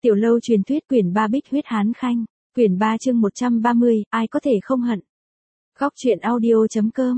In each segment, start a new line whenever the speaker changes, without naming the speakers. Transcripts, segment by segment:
Tiểu lâu truyền thuyết quyển 3 Bích huyết hán khanh, quyển 3 chương 130, ai có thể không hận. Góc truyện audio.com.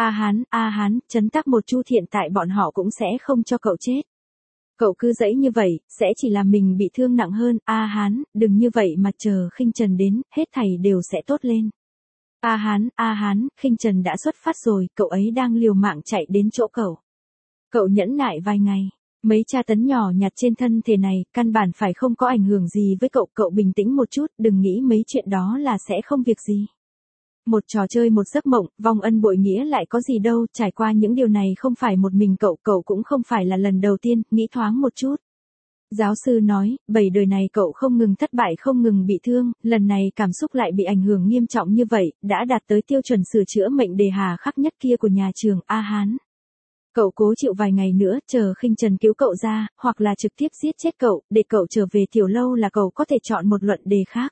A Hán, trấn tắc một chu hiện tại bọn họ cũng sẽ không cho cậu chết. Cậu cứ dẫy như vậy, sẽ chỉ làm mình bị thương nặng hơn. A Hán, đừng như vậy mà chờ Khinh Trần đến, hết thảy đều sẽ tốt lên. A Hán, Khinh Trần đã xuất phát rồi, cậu ấy đang liều mạng chạy đến chỗ cậu. Cậu nhẫn nại vài ngày. Mấy tra tấn nhỏ nhặt trên thân thể này, căn bản phải không có ảnh hưởng gì với cậu. Cậu bình tĩnh một chút, đừng nghĩ mấy chuyện đó là sẽ không việc gì. Một trò chơi một giấc mộng, vong ân bội nghĩa lại có gì đâu, trải qua những điều này không phải một mình cậu cũng không phải là lần đầu tiên, nghĩ thoáng một chút. Giáo sư nói, 7 đời này cậu không ngừng thất bại không ngừng bị thương, lần này cảm xúc lại bị ảnh hưởng nghiêm trọng như vậy, đã đạt tới tiêu chuẩn sửa chữa mệnh đề hà khắc nhất kia của nhà trường A Hán. Cậu cố chịu vài ngày nữa, chờ Khinh Trần cứu cậu ra, hoặc là trực tiếp giết chết cậu, để cậu trở về tiểu lâu là cậu có thể chọn một luận đề khác.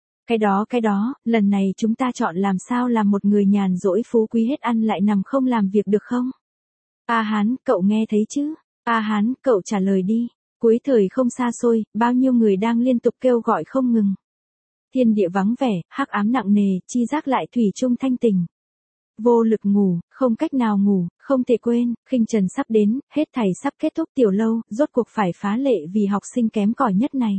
Cái đó, lần này chúng ta chọn làm sao làm một người nhàn rỗi phú quý hết ăn lại nằm không làm việc được không? A Hán, cậu nghe thấy chứ? A Hán, cậu trả lời đi. Cuối thời không xa xôi, bao nhiêu người đang liên tục kêu gọi không ngừng. Thiên địa vắng vẻ, hắc ám nặng nề, chi giác lại thủy chung thanh tình. Vô lực ngủ, không cách nào ngủ, không thể quên, Khinh Trần sắp đến, hết thảy sắp kết thúc tiểu lâu, rốt cuộc phải phá lệ vì học sinh kém cỏi nhất này.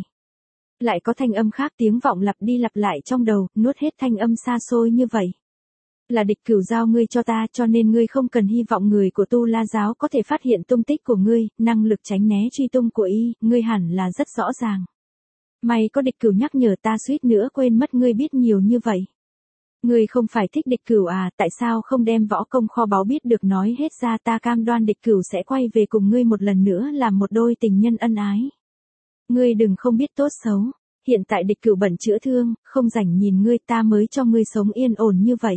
Lại có thanh âm khác tiếng vọng lặp đi lặp lại trong đầu, nuốt hết thanh âm xa xôi như vậy. Là địch cửu giao ngươi cho ta, cho nên ngươi không cần hy vọng người của Tu La giáo có thể phát hiện tung tích của ngươi, năng lực tránh né truy tung của y, ngươi hẳn là rất rõ ràng. May có địch cửu nhắc nhở ta suýt nữa quên mất ngươi biết nhiều như vậy. Ngươi không phải thích địch cửu à, tại sao không đem võ công kho báu biết được nói hết ra, ta cam đoan địch cửu sẽ quay về cùng ngươi một lần nữa làm một đôi tình nhân ân ái. Ngươi đừng không biết tốt xấu, hiện tại địch cửu bận chữa thương, không rảnh nhìn ngươi, ta mới cho ngươi sống yên ổn như vậy.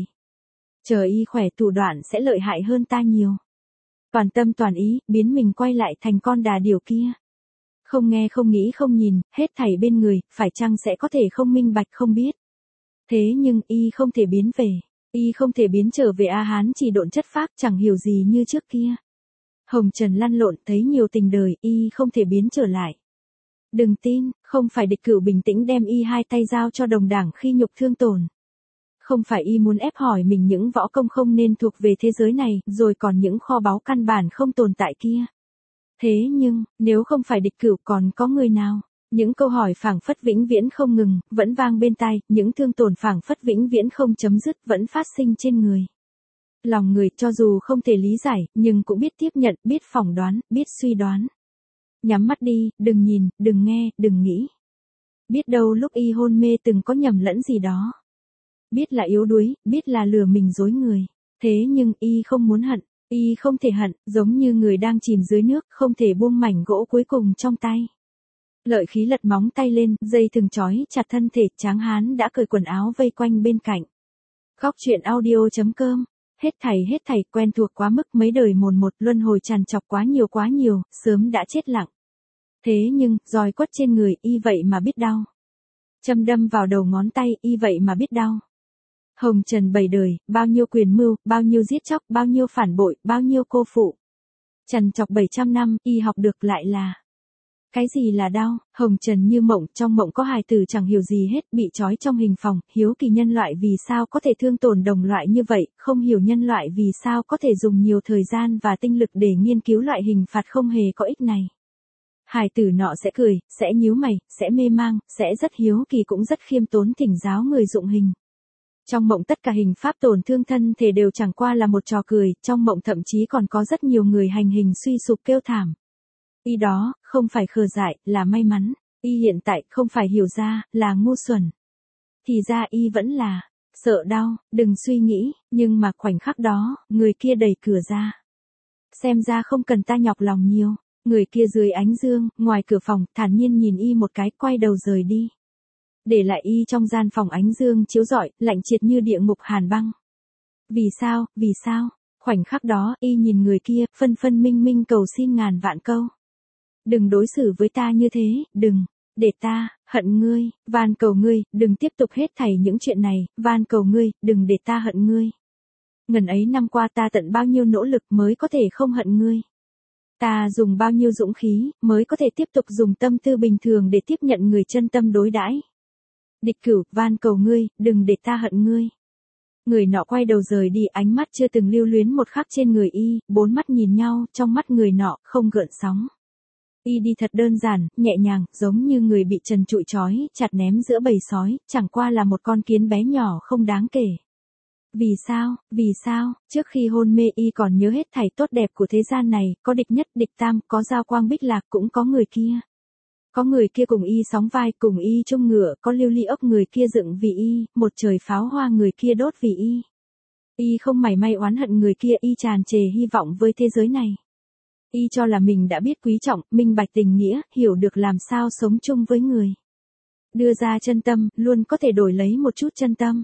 Chờ y khỏe thủ đoạn sẽ lợi hại hơn ta nhiều. Toàn tâm toàn ý, biến mình quay lại thành con đà điểu kia. Không nghe không nghĩ không nhìn, hết thảy bên người, phải chăng sẽ có thể không minh bạch không biết. Thế nhưng, y không thể biến về. Y không thể biến trở về. A Hán chỉ độn chất phác, chẳng hiểu gì như trước kia. Hồng trần lăn lộn, thấy nhiều tình đời, y không thể biến trở lại. Đừng tin, không phải địch cửu bình tĩnh đem y hai tay giao cho đồng đảng khi nhục thương tổn. Không phải y muốn ép hỏi mình những võ công không nên thuộc về thế giới này, rồi còn những kho báu căn bản không tồn tại kia. Thế nhưng, nếu không phải địch cửu còn có người nào? Những câu hỏi phảng phất vĩnh viễn không ngừng, vẫn vang bên tai, những thương tổn phảng phất vĩnh viễn không chấm dứt vẫn phát sinh trên người. Lòng người cho dù không thể lý giải, nhưng cũng biết tiếp nhận, biết phỏng đoán, biết suy đoán. Nhắm mắt đi, đừng nhìn, đừng nghe, đừng nghĩ. Biết đâu lúc y hôn mê từng có nhầm lẫn gì đó. Biết là yếu đuối, biết là lừa mình dối người. Thế nhưng y không muốn hận, y không thể hận, giống như người đang chìm dưới nước, không thể buông mảnh gỗ cuối cùng trong tay. Lợi khí lật móng tay lên, dây thừng trói chặt thân thể, Tráng Hán đã cởi quần áo vây quanh bên cạnh. Góc truyện audio.com. Hết thảy quen thuộc quá mức, mấy đời một luân hồi tràn trọc quá nhiều, sớm đã chết lặng. Thế nhưng, roi quất trên người, y vậy mà biết đau. Châm đâm vào đầu ngón tay, y vậy mà biết đau. Hồng trần 7 đời, bao nhiêu quyền mưu, bao nhiêu giết chóc, bao nhiêu phản bội, bao nhiêu cô phụ. Trần trọc 700 năm, y học được lại là. Cái gì là đau? Hồng trần như mộng, trong mộng có hài tử chẳng hiểu gì hết, bị trói trong hình phòng, hiếu kỳ nhân loại vì sao có thể thương tổn đồng loại như vậy, không hiểu nhân loại vì sao có thể dùng nhiều thời gian và tinh lực để nghiên cứu loại hình phạt không hề có ích này. Hài tử nọ sẽ cười, sẽ nhíu mày, sẽ mê mang, sẽ rất hiếu kỳ cũng rất khiêm tốn thỉnh giáo người dụng hình. Trong mộng tất cả hình pháp tổn thương thân thể đều chẳng qua là một trò cười, trong mộng thậm chí còn có rất nhiều người hành hình suy sụp kêu thảm. Y đó, không phải khờ dại, là may mắn. Y hiện tại, không phải hiểu ra, là ngu xuẩn. Thì ra y vẫn là, sợ đau, đừng suy nghĩ, nhưng mà khoảnh khắc đó, người kia đẩy cửa ra. Xem ra không cần ta nhọc lòng nhiều, người kia dưới ánh dương, ngoài cửa phòng, thản nhiên nhìn y một cái, quay đầu rời đi. Để lại y trong gian phòng ánh dương chiếu rọi, lạnh triệt như địa ngục hàn băng. Vì sao? Khoảnh khắc đó, y nhìn người kia, phân minh cầu xin ngàn vạn câu. Đừng đối xử với ta như thế, đừng, để ta, hận ngươi, van cầu ngươi, đừng tiếp tục hết thảy những chuyện này, van cầu ngươi, đừng để ta hận ngươi. Ngần ấy năm qua ta tận bao nhiêu nỗ lực mới có thể không hận ngươi. Ta dùng bao nhiêu dũng khí, mới có thể tiếp tục dùng tâm tư bình thường để tiếp nhận người chân tâm đối đãi. Địch Cửu, van cầu ngươi, đừng để ta hận ngươi. Người nọ quay đầu rời đi, ánh mắt chưa từng lưu luyến một khắc trên người y, bốn mắt nhìn nhau, trong mắt người nọ, không gợn sóng. Y đi thật đơn giản, nhẹ nhàng, giống như người bị trần trụi trói, chặt ném giữa bầy sói, chẳng qua là một con kiến bé nhỏ không đáng kể. Vì sao, trước khi hôn mê y còn nhớ hết thảy tốt đẹp của thế gian này, có địch nhất, địch tam, có Giao Quang Bích Lạc, cũng có người kia. Có người kia cùng y sóng vai, cùng y chung ngựa, có lưu ly ốc người kia dựng vì y, một trời pháo hoa người kia đốt vì y. Y không mảy may oán hận người kia, y tràn trề hy vọng với thế giới này. Y cho là mình đã biết quý trọng, minh bạch tình nghĩa, hiểu được làm sao sống chung với người. Đưa ra chân tâm, luôn có thể đổi lấy một chút chân tâm.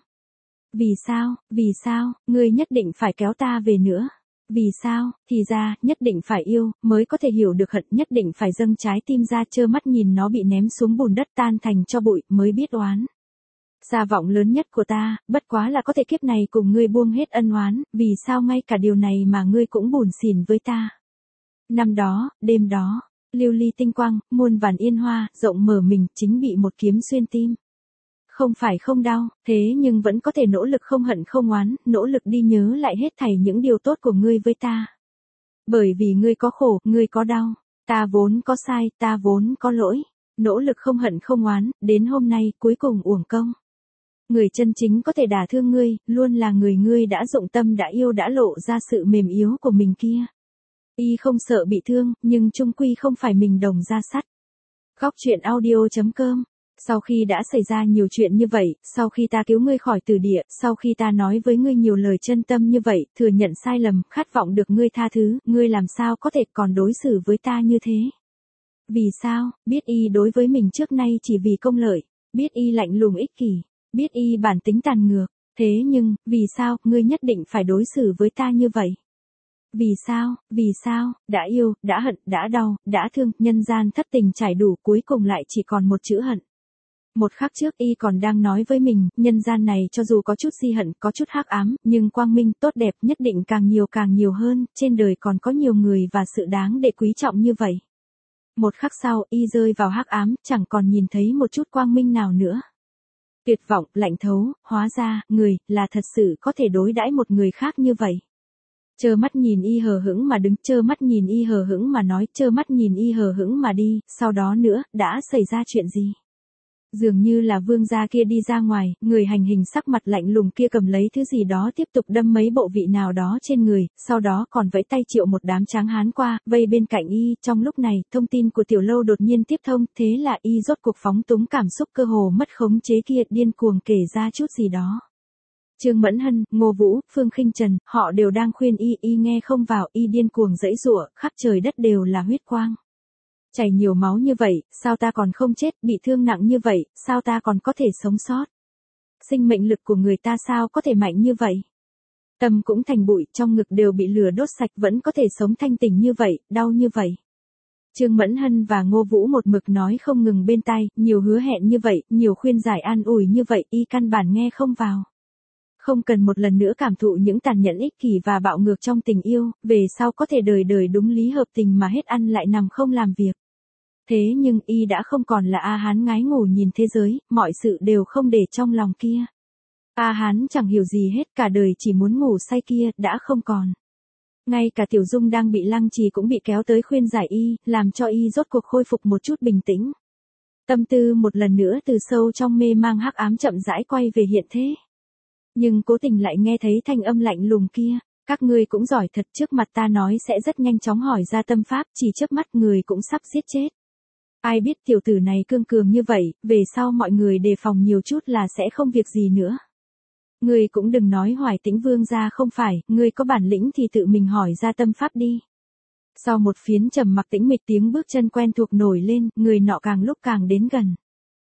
Vì sao, ngươi nhất định phải kéo ta về nữa? Vì sao, thì ra, nhất định phải yêu, mới có thể hiểu được hận, nhất định phải dâng trái tim ra trơ mắt nhìn nó bị ném xuống bùn đất tan thành cho bụi, mới biết oán. Xa vọng lớn nhất của ta, bất quá là có thể kiếp này cùng ngươi buông hết ân oán, vì sao ngay cả điều này mà ngươi cũng buồn xỉn với ta? Năm đó, đêm đó, lưu ly tinh quang, muôn vàn yên hoa, rộng mở mình, chính bị một kiếm xuyên tim. Không phải không đau, thế nhưng vẫn có thể nỗ lực không hận không oán, nỗ lực đi nhớ lại hết thảy những điều tốt của ngươi với ta. Bởi vì ngươi có khổ, ngươi có đau, ta vốn có sai, ta vốn có lỗi, nỗ lực không hận không oán, đến hôm nay cuối cùng uổng công. Người chân chính có thể đả thương ngươi, luôn là người ngươi đã dụng tâm đã yêu đã lộ ra sự mềm yếu của mình kia. Y không sợ bị thương, nhưng chung quy không phải mình đồng ra sắt. Góc truyện audio.com. Sau khi đã xảy ra nhiều chuyện như vậy, sau khi ta cứu ngươi khỏi tử địa, sau khi ta nói với ngươi nhiều lời chân tâm như vậy, thừa nhận sai lầm, khát vọng được ngươi tha thứ, ngươi làm sao có thể còn đối xử với ta như thế? Vì sao, biết y đối với mình trước nay chỉ vì công lợi, biết y lạnh lùng ích kỷ, biết y bản tính tàn ngược, thế nhưng, vì sao, ngươi nhất định phải đối xử với ta như vậy? Vì sao, đã yêu, đã hận, đã đau, đã thương, nhân gian thất tình trải đủ, cuối cùng lại chỉ còn một chữ hận. Một khắc trước y còn đang nói với mình, nhân gian này cho dù có chút si hận, có chút hắc ám, nhưng quang minh, tốt đẹp nhất định càng nhiều hơn, trên đời còn có nhiều người và sự đáng để quý trọng như vậy. Một khắc sau, y rơi vào hắc ám, chẳng còn nhìn thấy một chút quang minh nào nữa. Tuyệt vọng, lạnh thấu, hóa ra, người, là thật sự có thể đối đãi một người khác như vậy. Trơ mắt nhìn y hờ hững mà đứng, trơ mắt nhìn y hờ hững mà nói, trơ mắt nhìn y hờ hững mà đi, sau đó nữa, đã xảy ra chuyện gì? Dường như là vương gia kia đi ra ngoài, người hành hình sắc mặt lạnh lùng kia cầm lấy thứ gì đó tiếp tục đâm mấy bộ vị nào đó trên người, sau đó còn vẫy tay triệu một đám tráng hán qua, vây bên cạnh y, trong lúc này, thông tin của tiểu lâu đột nhiên tiếp thông, thế là y rốt cuộc phóng túng cảm xúc cơ hồ mất khống chế kia, điên cuồng kể ra chút gì đó. Trương Mẫn Hân, Ngô Vũ, Phương Khinh Trần, họ đều đang khuyên y nghe không vào, y điên cuồng giãy giụa, khắp trời đất đều là huyết quang. Chảy nhiều máu như vậy, sao ta còn không chết, bị thương nặng như vậy, sao ta còn có thể sống sót? Sinh mệnh lực của người ta sao có thể mạnh như vậy? Tâm cũng thành bụi, trong ngực đều bị lửa đốt sạch vẫn có thể sống thanh tỉnh như vậy, đau như vậy. Trương Mẫn Hân và Ngô Vũ một mực nói không ngừng bên tai, nhiều hứa hẹn như vậy, nhiều khuyên giải an ủi như vậy, y căn bản nghe không vào. Không cần một lần nữa cảm thụ những tàn nhẫn ích kỷ và bạo ngược trong tình yêu, về sau có thể đời đời đúng lý hợp tình mà hết ăn lại nằm không làm việc. Thế nhưng y đã không còn là A Hán ngái ngủ nhìn thế giới, mọi sự đều không để trong lòng kia. A Hán chẳng hiểu gì hết, cả đời chỉ muốn ngủ say kia, đã không còn. Ngay cả Tiểu Dung đang bị lăng trì cũng bị kéo tới khuyên giải y, làm cho y rốt cuộc khôi phục một chút bình tĩnh. Tâm tư một lần nữa từ sâu trong mê mang hắc ám chậm rãi quay về hiện thế. Nhưng cố tình lại nghe thấy thanh âm lạnh lùng kia, các ngươi cũng giỏi thật, trước mặt ta nói sẽ rất nhanh chóng hỏi ra tâm pháp, chỉ chớp mắt người cũng sắp giết chết. Ai biết tiểu tử này cương cường như vậy, về sau mọi người đề phòng nhiều chút là sẽ không việc gì nữa. Ngươi cũng đừng nói Hoài Tĩnh vương gia không phải, ngươi có bản lĩnh thì tự mình hỏi ra tâm pháp đi. Sau một phiến trầm mặc tĩnh mịch, tiếng bước chân quen thuộc nổi lên, người nọ càng lúc càng đến gần.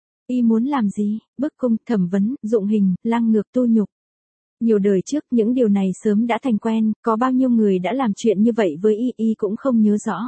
Y muốn làm gì? Bức cung, thẩm vấn, dụng hình, lăng ngược, tu nhục. Nhiều đời trước những điều này sớm đã thành quen, có bao nhiêu người đã làm chuyện như vậy với y cũng không nhớ rõ.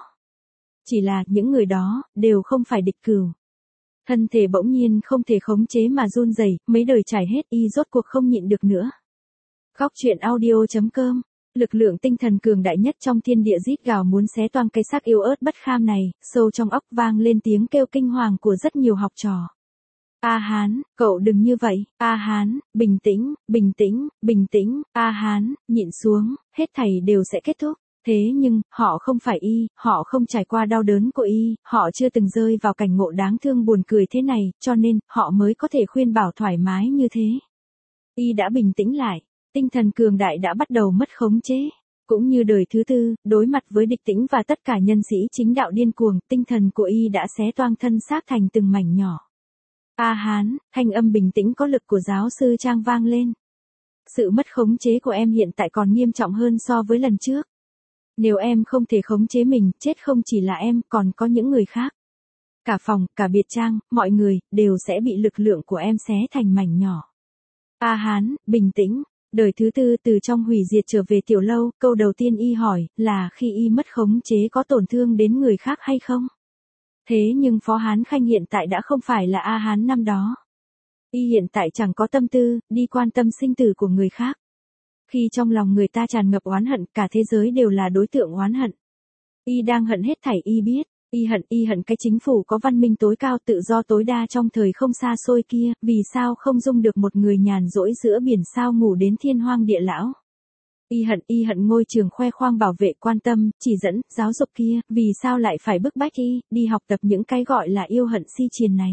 Chỉ là những người đó đều không phải Địch Cửu. Thân thể bỗng nhiên không thể khống chế mà run rẩy, mấy đời trải hết y rốt cuộc không nhịn được nữa. Góc truyện audio.com Lực lượng tinh thần cường đại nhất trong thiên địa rít gào muốn xé toang cái xác yếu ớt bất kham này, sâu trong óc vang lên tiếng kêu kinh hoàng của rất nhiều học trò. A Hán, cậu đừng như vậy, A Hán, bình tĩnh, bình tĩnh, bình tĩnh, A Hán, nhịn xuống, hết thảy đều sẽ kết thúc. Thế nhưng, họ không phải y, họ không trải qua đau đớn của y, họ chưa từng rơi vào cảnh ngộ đáng thương buồn cười thế này, cho nên, họ mới có thể khuyên bảo thoải mái như thế. Y đã bình tĩnh lại, tinh thần cường đại đã bắt đầu mất khống chế. Cũng như đời thứ tư, đối mặt với địch tĩnh và tất cả nhân sĩ chính đạo điên cuồng, tinh thần của y đã xé toang thân xác thành từng mảnh nhỏ. A Hán, thanh âm bình tĩnh có lực của giáo sư Trang vang lên. Sự mất khống chế của em hiện tại còn nghiêm trọng hơn so với lần trước. Nếu em không thể khống chế mình, chết không chỉ là em, còn có những người khác. Cả phòng, cả biệt trang, mọi người, đều sẽ bị lực lượng của em xé thành mảnh nhỏ. A Hán, bình tĩnh. Đời thứ tư từ trong hủy diệt trở về tiểu lâu, câu đầu tiên y hỏi, là khi y mất khống chế có tổn thương đến người khác hay không? Thế nhưng Phó Hán Khanh hiện tại đã không phải là A Hán năm đó. Y hiện tại chẳng có tâm tư, đi quan tâm sinh tử của người khác. Khi trong lòng người ta tràn ngập oán hận, cả thế giới đều là đối tượng oán hận. Y đang hận hết thảy y biết. Y hận cái chính phủ có văn minh tối cao tự do tối đa trong thời không xa xôi kia, vì sao không dung được một người nhàn rỗi giữa biển sao ngủ đến thiên hoang địa lão. Y hận ngôi trường khoe khoang bảo vệ quan tâm, chỉ dẫn, giáo dục kia, vì sao lại phải bức bách y, đi học tập những cái gọi là yêu hận si triền này.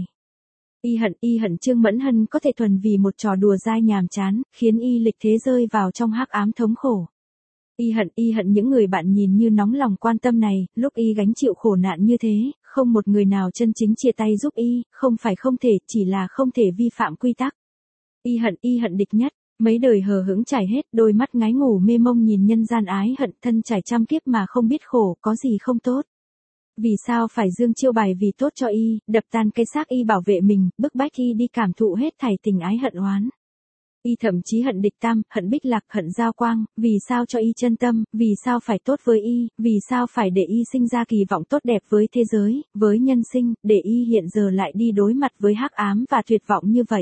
Y hận Trương Mẫn Hân có thể thuần vì một trò đùa dai nhàm chán, khiến y lịch thế rơi vào trong hắc ám thống khổ. Y hận những người bạn nhìn như nóng lòng quan tâm này, lúc y gánh chịu khổ nạn như thế, không một người nào chân chính chia tay giúp y, không phải không thể, chỉ là không thể vi phạm quy tắc. Y hận địch nhất, mấy đời hờ hững trải hết, đôi mắt ngái ngủ mê mông nhìn nhân gian ái hận, thân trải trăm kiếp mà không biết khổ, có gì không tốt. Vì sao phải dương chiêu bài vì tốt cho y, đập tan cái xác y bảo vệ mình, bức bách y đi cảm thụ hết thảy tình ái hận oán. Y thậm chí hận địch tam, hận bích lạc, hận giao quang, vì sao cho y chân tâm, vì sao phải tốt với y, vì sao phải để y sinh ra kỳ vọng tốt đẹp với thế giới, với nhân sinh, để y hiện giờ lại đi đối mặt với hắc ám và tuyệt vọng như vậy.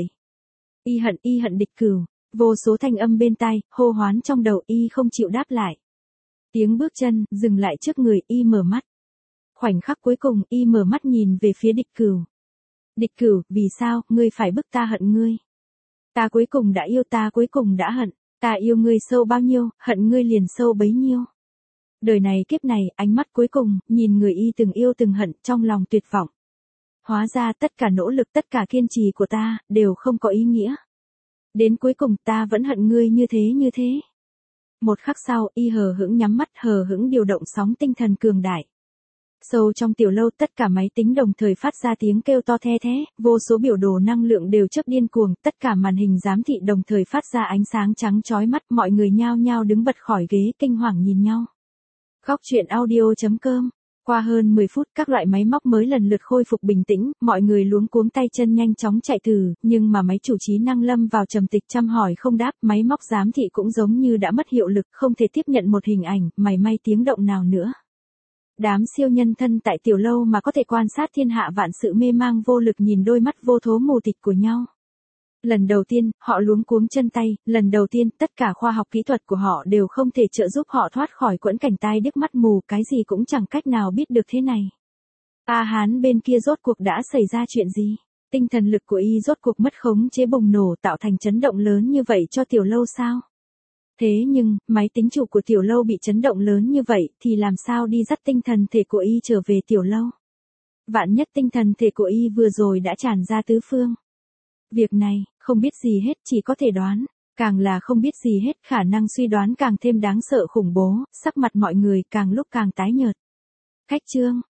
Y hận địch cửu, vô số thanh âm bên tai, hô hoán trong đầu y không chịu đáp lại. Tiếng bước chân, dừng lại trước người y mở mắt. Khoảnh khắc cuối cùng y mở mắt nhìn về phía địch cửu. Địch cửu, vì sao, ngươi phải bức ta hận ngươi? Ta cuối cùng đã yêu, ta cuối cùng đã hận, ta yêu ngươi sâu bao nhiêu, hận ngươi liền sâu bấy nhiêu. Đời này kiếp này, ánh mắt cuối cùng, nhìn người y từng yêu từng hận, trong lòng tuyệt vọng. Hóa ra tất cả nỗ lực, tất cả kiên trì của ta, đều không có ý nghĩa. Đến cuối cùng ta vẫn hận ngươi như thế. Một khắc sau, y hờ hững nhắm mắt, hờ hững điều động sóng tinh thần cường đại. Sâu trong tiểu lâu tất cả máy tính đồng thời phát ra tiếng kêu to the thế, vô số biểu đồ năng lượng đều chớp điên cuồng, tất cả màn hình giám thị đồng thời phát ra ánh sáng trắng chói mắt, mọi người nhao nhao đứng bật khỏi ghế kinh hoàng nhìn nhau. Góc truyện audio.com. Qua hơn 10 phút các loại máy móc mới lần lượt khôi phục bình tĩnh, mọi người luống cuống tay chân nhanh chóng chạy thử, nhưng mà máy chủ trí năng lâm vào trầm tịch chăm hỏi không đáp, máy móc giám thị cũng giống như đã mất hiệu lực, không thể tiếp nhận một hình ảnh, mảy may tiếng động nào nữa. Đám siêu nhân thân tại tiểu lâu mà có thể quan sát thiên hạ vạn sự mê mang vô lực nhìn đôi mắt vô thố mù tịch của nhau. Lần đầu tiên, họ luống cuống chân tay, lần đầu tiên, tất cả khoa học kỹ thuật của họ đều không thể trợ giúp họ thoát khỏi quẫn cảnh tai điếc mắt mù, cái gì cũng chẳng cách nào biết được thế này. A Hán bên kia rốt cuộc đã xảy ra chuyện gì? Tinh thần lực của y rốt cuộc mất khống chế bùng nổ tạo thành chấn động lớn như vậy cho tiểu lâu sao? Thế nhưng, máy tính chủ của tiểu lâu bị chấn động lớn như vậy thì làm sao đi dắt tinh thần thể của y trở về tiểu lâu? Vạn nhất tinh thần thể của y vừa rồi đã tràn ra tứ phương. Việc này, không biết gì hết chỉ có thể đoán, càng là không biết gì hết khả năng suy đoán càng thêm đáng sợ khủng bố, sắc mặt mọi người càng lúc càng tái nhợt. Khách chương.